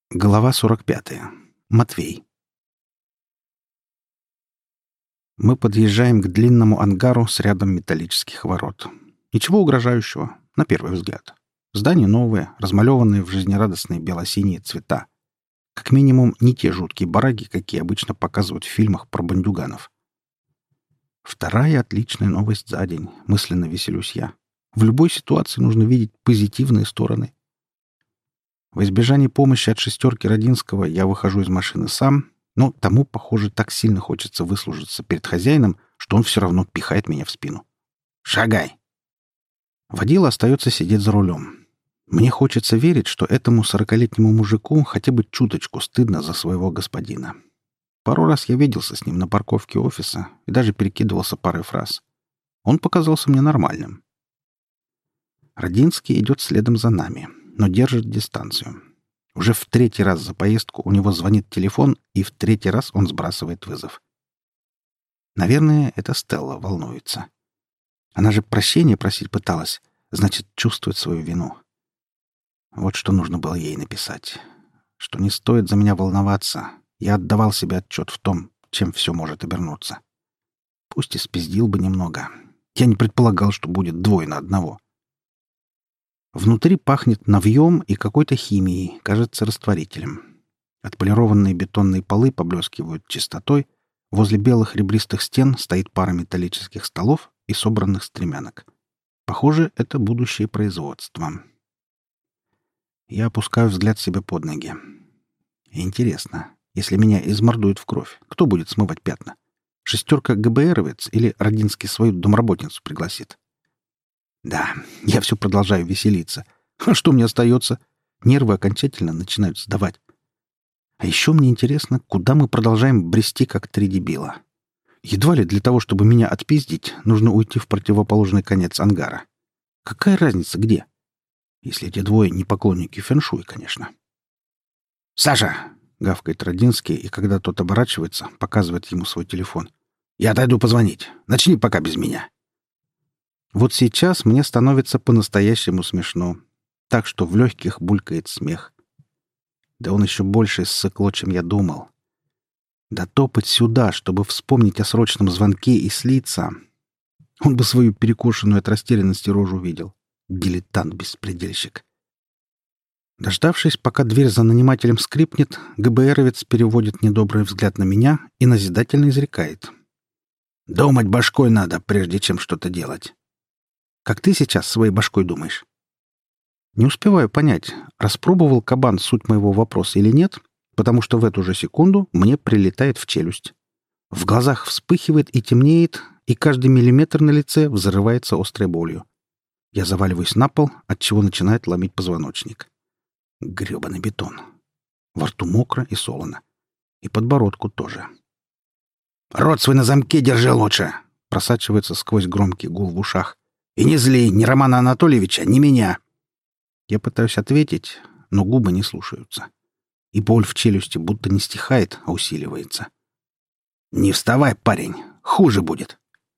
Глава 45. Матвей. Мы подъезжаем к длинному ангару с рядом металлических ворот. Ничего угрожающего, на первый взгляд. Здания новые, размалеванные в жизнерадостные бело-синие цвета. Как минимум, не те жуткие бараги, какие обычно показывают в фильмах про бандюганов. Вторая отличная новость за день, мысленно веселюсь я. В любой ситуации нужно видеть позитивные стороны. В избежание помощи от шестерки Родинского я выхожу из машины сам, но тому, похоже, так сильно хочется выслужиться перед хозяином, что он все равно пихает меня в спину. «Шагай!» Водила остается сидеть за рулем. Мне хочется верить, что этому 40-летнему мужику хотя бы чуточку стыдно за своего господина. Пару раз я виделся с ним на парковке офиса и даже перекидывался парой фраз. Он показался мне нормальным. Родинский идет следом за нами, но держит дистанцию. Уже в третий раз за поездку у него звонит телефон, и в третий раз он сбрасывает вызов. Наверное, это Стелла волнуется. Она же прощения просить пыталась, значит, чувствует свою вину. Вот что нужно было ей написать. Что не стоит за меня волноваться. Я отдавал себе отчет в том, чем все может обернуться. Пусть и спиздил бы немного. Я не предполагал, что будет 2 на 1. Внутри пахнет навьем и какой-то химией, кажется, растворителем. Отполированные бетонные полы поблескивают чистотой, возле белых ребристых стен стоит пара металлических столов и собранных стремянок. Похоже, это будущее производство. Я опускаю взгляд себе под ноги. Интересно, если меня измордуют в кровь, кто будет смывать пятна? Шестерка ГБРовец или Родинский свою домработницу пригласит? Да, я все продолжаю веселиться. А что мне остается? Нервы окончательно начинают сдавать. А еще мне интересно, куда мы продолжаем брести, как 3 дебила. Едва ли для того, чтобы меня отпиздить, нужно уйти в противоположный конец ангара. Какая разница где? Если эти 2 не поклонники фэншуй, конечно. «Саша!» — гавкает Родинский, и когда тот оборачивается, показывает ему свой телефон. «Я отойду позвонить. Начни пока без меня». Вот сейчас мне становится по-настоящему смешно, так что в легких булькает смех. Да он еще больше ссыкло, чем я думал. Да топать сюда, чтобы вспомнить о срочном звонке и слиться. Он бы свою перекошенную от растерянности рожу видел. Дилетант-беспредельщик. Дождавшись, пока дверь за нанимателем скрипнет, ГБРовец переводит недобрый взгляд на меня и назидательно изрекает. «Думать башкой надо, прежде чем что-то делать. Как ты сейчас своей башкой думаешь?» Не успеваю понять, распробовал кабан суть моего вопроса или нет, потому что в эту же секунду мне прилетает в челюсть. В глазах вспыхивает и темнеет, и каждый миллиметр на лице взрывается острой болью. Я заваливаюсь на пол, отчего начинает ломить позвоночник. Грёбаный бетон. Во рту мокро и солоно. И подбородку тоже. «Рот свой на замке держи лучше!» Просачивается сквозь громкий гул в ушах. «И не зли ни Романа Анатольевича, ни меня!» Я пытаюсь ответить, но губы не слушаются. И боль в челюсти будто не стихает, а усиливается. «Не вставай, парень! Хуже будет!»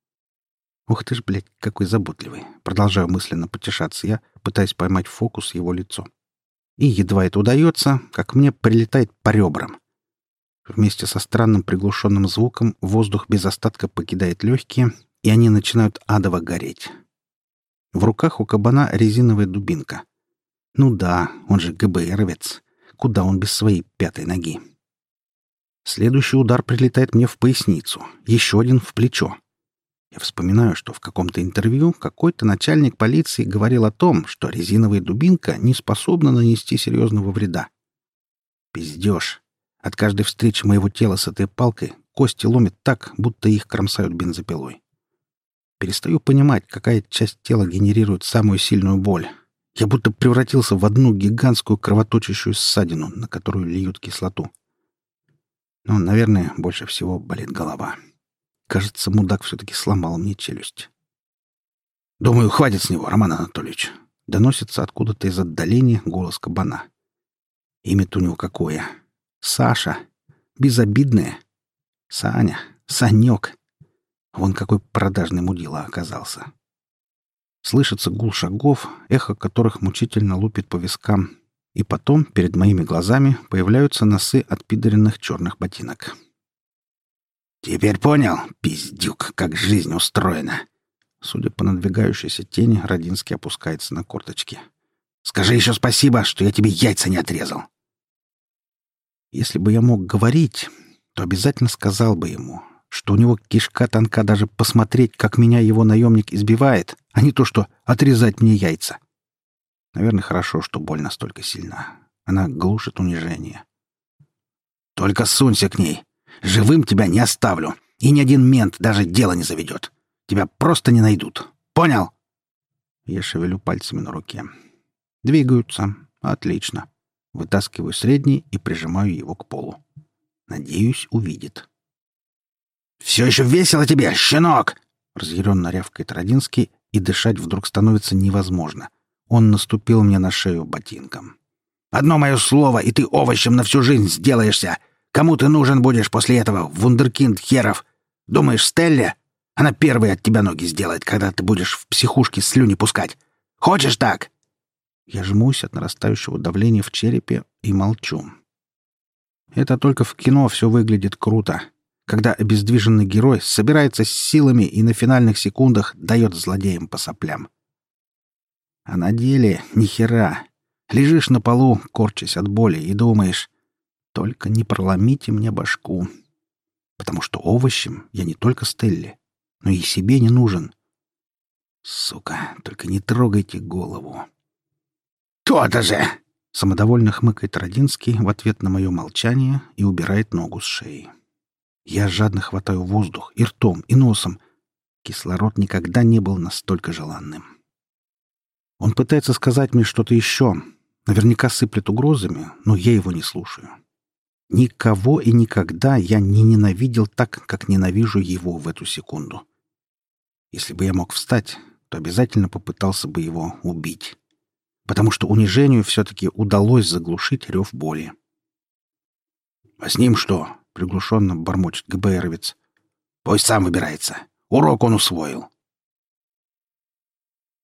Ух ты ж, блядь, какой заботливый. Продолжаю мысленно потешаться я, пытаясь поймать фокус его лицо. И едва это удается, как мне прилетает по ребрам. Вместе со странным приглушенным звуком воздух без остатка покидает легкие, и они начинают адово гореть. В руках у кабана резиновая дубинка. Ну да, он же ГБРовец. Куда он без своей 5-й ноги? Следующий удар прилетает мне в поясницу, еще один в плечо. Я вспоминаю, что в каком-то интервью какой-то начальник полиции говорил о том, что резиновая дубинка не способна нанести серьезного вреда. Пиздеж. От каждой встречи моего тела с этой палкой кости ломит так, будто их кромсают бензопилой. Перестаю понимать, какая часть тела генерирует самую сильную боль. Я будто превратился в одну гигантскую кровоточащую ссадину, на которую льют кислоту. Но, наверное, больше всего болит голова. Кажется, мудак все-таки сломал мне челюсть. «Думаю, хватит с него, Роман Анатольевич!» Доносится откуда-то из отдаления голос кабана. Имя-то у него какое? Саша. Безобидное. Саня. Санек. Вон какой продажный мудила оказался. Слышится гул шагов, эхо которых мучительно лупит по вискам, И потом перед моими глазами появляются носы отпидоренных черных ботинок. «Теперь понял, пиздюк, как жизнь устроена!» Судя по надвигающейся тени, Родинский опускается на корточки. «Скажи еще спасибо, что я тебе яйца не отрезал!» Если бы я мог говорить, то обязательно сказал бы ему, что у него кишка тонка даже посмотреть, как меня его наемник избивает, а не то, что отрезать мне яйца. Наверное, хорошо, что боль настолько сильна. Она глушит унижение. «Только сунься к ней! Живым тебя не оставлю, и ни один мент даже дело не заведет. Тебя просто не найдут. Понял?» Я шевелю пальцами на руке. Двигаются. Отлично. Вытаскиваю средний и прижимаю его к полу. Надеюсь, увидит. «Все еще весело тебе, щенок!» Разъяренно рявкает Родинский, и дышать вдруг становится невозможно. Он наступил мне на шею ботинком. «Одно мое слово, и ты овощем на всю жизнь сделаешься! Кому ты нужен будешь после этого, вундеркинд херов? Думаешь, Стелле? Она первой от тебя ноги сделает, когда ты будешь в психушке слюни пускать. Хочешь так?» Я жмусь от нарастающего давления в черепе и молчу. Это только в кино все выглядит круто, когда обездвиженный герой собирается с силами и на финальных секундах дает злодеям по соплям. А на деле ни хера. Лежишь на полу, корчась от боли, и думаешь: только не проломите мне башку. Потому что овощем я не только Стелле, но и себе не нужен. Сука, только не трогайте голову. «То-то же!» — самодовольно хмыкает Родинский в ответ на мое молчание и убирает ногу с шеи. Я жадно хватаю воздух и ртом, и носом. Кислород никогда не был настолько желанным. Он пытается сказать мне что-то еще. Наверняка сыплет угрозами, но я его не слушаю. Никого и никогда я не ненавидел так, как ненавижу его в эту секунду. Если бы я мог встать, то обязательно попытался бы его убить. Потому что унижению все-таки удалось заглушить рев боли. «А с ним что?» — приглушенно бормочет ГБРовец. «Пусть сам выбирается. Урок он усвоил».